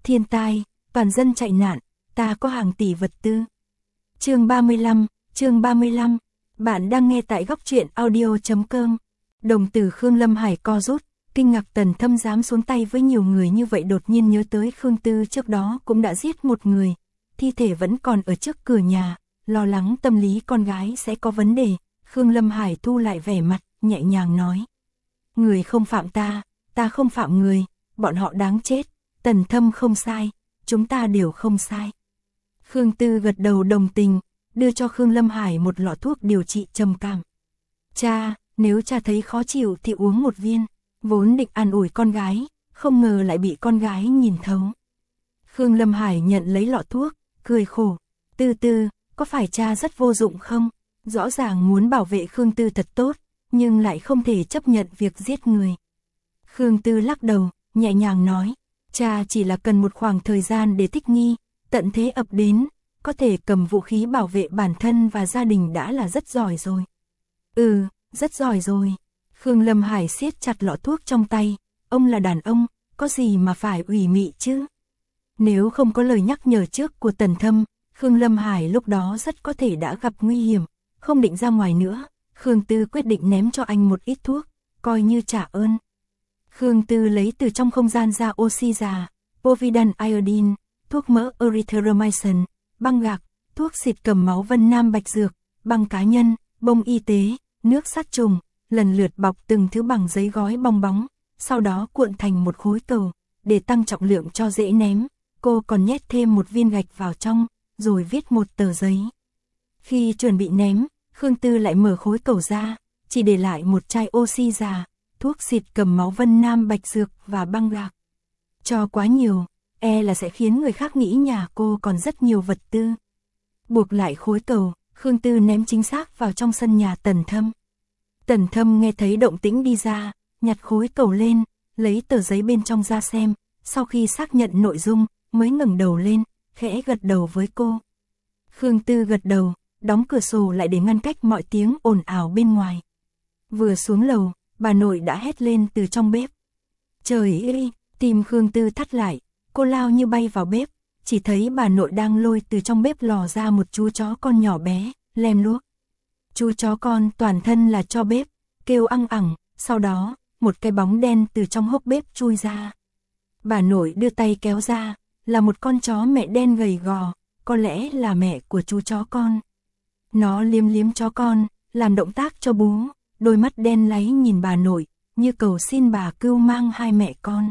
thiên tai, toàn dân chạy nạn, ta có hàng tỷ vật tư. Chương 35, bạn đang nghe tại góc truyện audio.com. Đồng tử Khương Lâm Hải co rút, kinh ngạc Tần Thâm dám xuống tay với nhiều người như vậy, đột nhiên nhớ tới Khương Tư trước đó cũng đã giết một người, thi thể vẫn còn ở trước cửa nhà, lo lắng tâm lý con gái sẽ có vấn đề. Khương Lâm Hải thu lại vẻ mặt, nhẹ nhàng nói: người không phạm ta, ta không phạm người, bọn họ đáng chết, Tần Thâm không sai, chúng ta đều không sai. Khương Tư gật đầu đồng tình, đưa cho Khương Lâm Hải một lọ thuốc điều trị trầm cảm. Cha, nếu cha thấy khó chịu thì uống một viên. Vốn định an ủi con gái, không ngờ lại bị con gái nhìn thấu. Khương Lâm Hải nhận lấy lọ thuốc, cười khổ: Tư Tư, có phải cha rất vô dụng không? Rõ ràng muốn bảo vệ Khương Tư thật tốt, nhưng lại không thể chấp nhận việc giết người. Khương Tư lắc đầu, nhẹ nhàng nói: cha chỉ là cần một khoảng thời gian để thích nghi, tận thế ập đến, có thể cầm vũ khí bảo vệ bản thân và gia đình đã là rất giỏi rồi. Ừ, rất giỏi rồi. Khương Lâm Hải siết chặt lọ thuốc trong tay, ông là đàn ông, có gì mà phải ủy mị chứ? Nếu không có lời nhắc nhở trước của Tần Thâm, Khương Lâm Hải lúc đó rất có thể đã gặp nguy hiểm, không định ra ngoài nữa. Khương Tư quyết định ném cho anh một ít thuốc, coi như trả ơn. Khương Tư lấy từ trong không gian ra oxy già, povidone iodine, thuốc mỡ erythromycin, băng gạc, thuốc xịt cầm máu Vân Nam Bạch Dược, băng cá nhân, bông y tế, nước sát trùng, lần lượt bọc từng thứ bằng giấy gói bong bóng, sau đó cuộn thành một khối cầu, để tăng trọng lượng cho dễ ném. Cô còn nhét thêm một viên gạch vào trong, rồi viết một tờ giấy. Khi chuẩn bị ném, Khương Tư lại mở khối cầu ra, chỉ để lại một chai oxy già, thuốc xịt cầm máu Vân Nam Bạch Dược và băng gạc. Cho quá nhiều, là sẽ khiến người khác nghĩ nhà cô còn rất nhiều vật tư. Buộc lại khối cầu, Khương Tư ném chính xác vào trong sân nhà Tần Thâm. Tần Thâm nghe thấy động tĩnh đi ra, nhặt khối cầu lên, lấy tờ giấy bên trong ra xem, sau khi xác nhận nội dung, mới ngẩng đầu lên, khẽ gật đầu với cô. Khương Tư gật đầu, đóng cửa sổ lại để ngăn cách mọi tiếng ồn ào bên ngoài. Vừa xuống lầu, bà nội đã hét lên từ trong bếp. Trời ơi, tim Khương Tư thắt lại, cô lao như bay vào bếp, chỉ thấy bà nội đang lôi từ trong bếp lò ra một chú chó con nhỏ bé, lem luốc. Chú chó con toàn thân là tro bếp, kêu ăng ẳng, sau đó, một cái bóng đen từ trong hốc bếp chui ra. Bà nội đưa tay kéo ra, là một con chó mẹ đen gầy gò, có lẽ là mẹ của chú chó con. Nó liếm liếm chó con, làm động tác cho bú, đôi mắt đen láy nhìn bà nội, như cầu xin bà cưu mang hai mẹ con.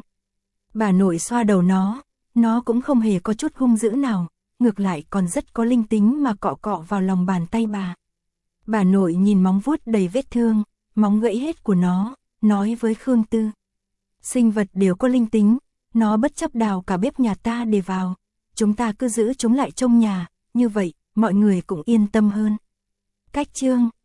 Bà nội xoa đầu nó cũng không hề có chút hung dữ nào, ngược lại còn rất có linh tính mà cọ cọ vào lòng bàn tay bà. Bà nội nhìn móng vuốt đầy vết thương, móng gãy hết của nó, nói với Khương Tư: sinh vật đều có linh tính, nó bất chấp đào cả bếp nhà ta để vào, chúng ta cứ giữ chúng lại trong nhà, như vậy mọi người cũng yên tâm hơn. Cách chương